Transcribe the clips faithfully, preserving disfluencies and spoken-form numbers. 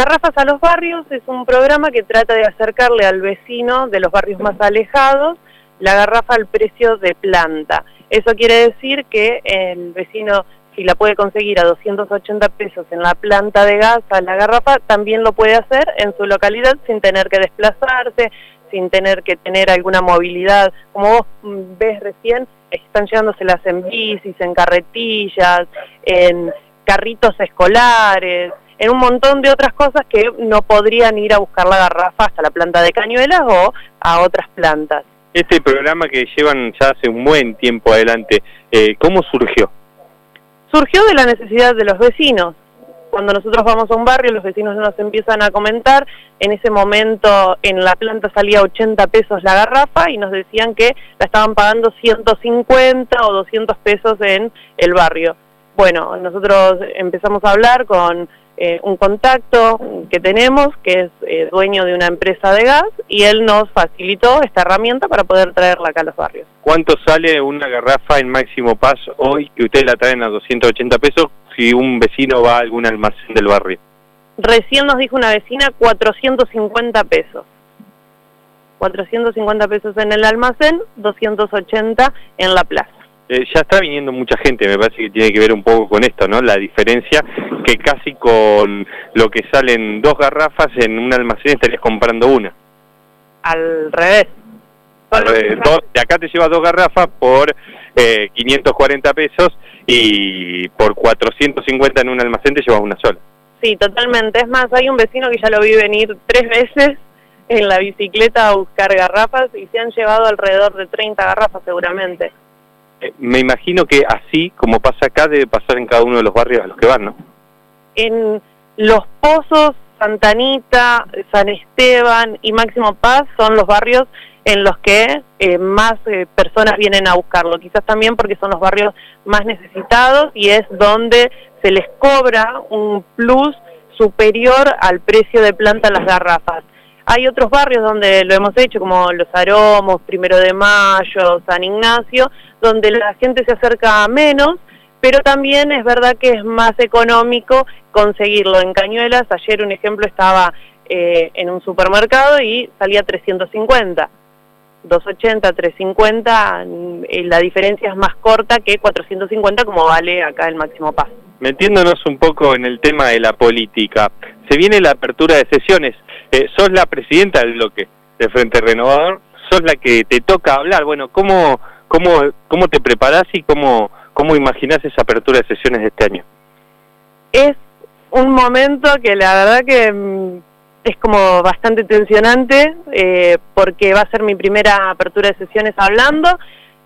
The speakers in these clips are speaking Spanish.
Garrafas a los barrios es un programa que trata de acercarle al vecino de los barrios más alejados la garrafa al precio de planta. Eso quiere decir que el vecino, si la puede conseguir a doscientos ochenta pesos en la planta de gas a la garrafa, también lo puede hacer en su localidad sin tener que desplazarse, sin tener que tener alguna movilidad. Como vos ves recién, están llevándoselas en bicis, en carretillas, en carritos escolares, en un montón de otras cosas que no podrían ir a buscar la garrafa hasta la planta de Cañuelas o a otras plantas. Este programa que llevan ya hace un buen tiempo adelante, eh, ¿cómo surgió? Surgió de la necesidad de los vecinos. Cuando nosotros vamos a un barrio, los vecinos nos empiezan a comentar, en ese momento en la planta salía ochenta pesos la garrafa y nos decían que la estaban pagando ciento cincuenta o doscientos pesos en el barrio. Bueno, nosotros empezamos a hablar con eh, un contacto que tenemos, que es eh, dueño de una empresa de gas, y él nos facilitó esta herramienta para poder traerla acá a los barrios. ¿Cuánto sale una garrafa en Máximo Paz hoy que ustedes la traen a doscientos ochenta pesos si un vecino va a algún almacén del barrio? Recién nos dijo una vecina cuatrocientos cincuenta pesos. cuatrocientos cincuenta pesos en el almacén, doscientos ochenta en la plaza. Eh, ya está viniendo mucha gente, me parece que tiene que ver un poco con esto, ¿no? La diferencia que casi con lo que salen dos garrafas en un almacén estarías comprando una. Al revés. Al revés. Dos, de acá te llevas dos garrafas por eh, quinientos cuarenta pesos y por cuatrocientos cincuenta en un almacén te llevas una sola. Sí, totalmente. Es más, hay un vecino que ya lo vi venir tres veces en la bicicleta a buscar garrafas y se han llevado alrededor de treinta garrafas seguramente. Me imagino que así, como pasa acá, debe pasar en cada uno de los barrios a los que van, ¿no? En Los Pozos, Santa Anita, San Esteban y Máximo Paz son los barrios en los que eh, más eh, personas vienen a buscarlo. Quizás también porque son los barrios más necesitados y es donde se les cobra un plus superior al precio de planta las garrafas. Hay otros barrios donde lo hemos hecho, como Los Aromos, Primero de Mayo, San Ignacio, donde la gente se acerca menos, pero también es verdad que es más económico conseguirlo. En Cañuelas, ayer un ejemplo estaba eh, en un supermercado y salía trescientos cincuenta. doscientos ochenta, trescientos cincuenta, eh, la diferencia es más corta que cuatrocientos cincuenta como vale acá el Máximo Paz. Metiéndonos un poco en el tema de la política, se viene la apertura de sesiones. Eh, sos la presidenta del bloque de Frente Renovador, sos la que te toca hablar. Bueno, ¿cómo, cómo, cómo te preparás y cómo, cómo imaginás esa apertura de sesiones de este año? Es un momento que la verdad que mm, es como bastante tensionante, eh, porque va a ser mi primera apertura de sesiones hablando.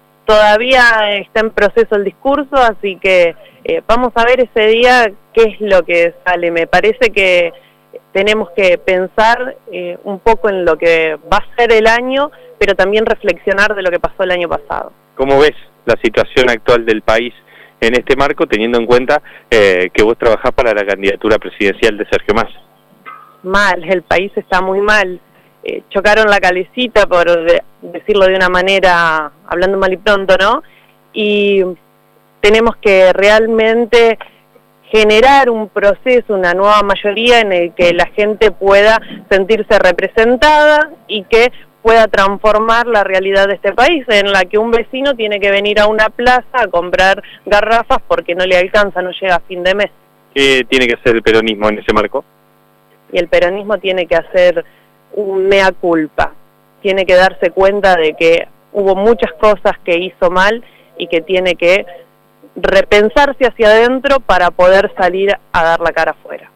Todavía está en proceso el discurso, así que eh, vamos a ver ese día qué es lo que sale. Me parece que tenemos que pensar eh, un poco en lo que va a ser el año, pero también reflexionar de lo que pasó el año pasado. ¿Cómo ves la situación actual del país en este marco, teniendo en cuenta eh, que vos trabajás para la candidatura presidencial de Sergio Massa? Mal, el país está muy mal. Eh, chocaron la calecita, por de, decirlo de una manera, hablando mal y pronto, ¿no? Y tenemos que realmente generar un proceso, una nueva mayoría en el que la gente pueda sentirse representada y que pueda transformar la realidad de este país, en la que un vecino tiene que venir a una plaza a comprar garrafas porque no le alcanza, no llega a fin de mes. ¿Qué tiene que hacer el peronismo en ese marco? Y el peronismo tiene que hacer un mea culpa, tiene que darse cuenta de que hubo muchas cosas que hizo mal y que tiene que repensarse hacia adentro para poder salir a dar la cara afuera.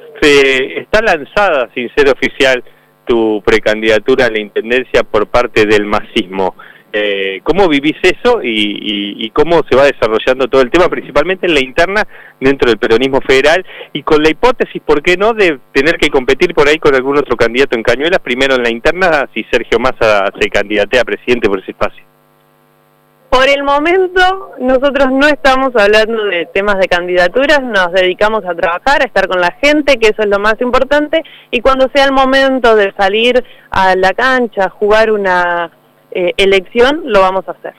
Se está lanzada, sin ser oficial, tu precandidatura a la intendencia por parte del masismo. Eh, ¿Cómo vivís eso y, y, y cómo se va desarrollando todo el tema, principalmente en la interna dentro del peronismo federal y con la hipótesis, ¿por qué no?, de tener que competir por ahí con algún otro candidato en Cañuelas, primero en la interna, si Sergio Massa se candidatea a presidente por ese espacio? Por el momento, nosotros no estamos hablando de temas de candidaturas, nos dedicamos a trabajar, a estar con la gente, que eso es lo más importante, y cuando sea el momento de salir a la cancha, a jugar una eh, elección, lo vamos a hacer.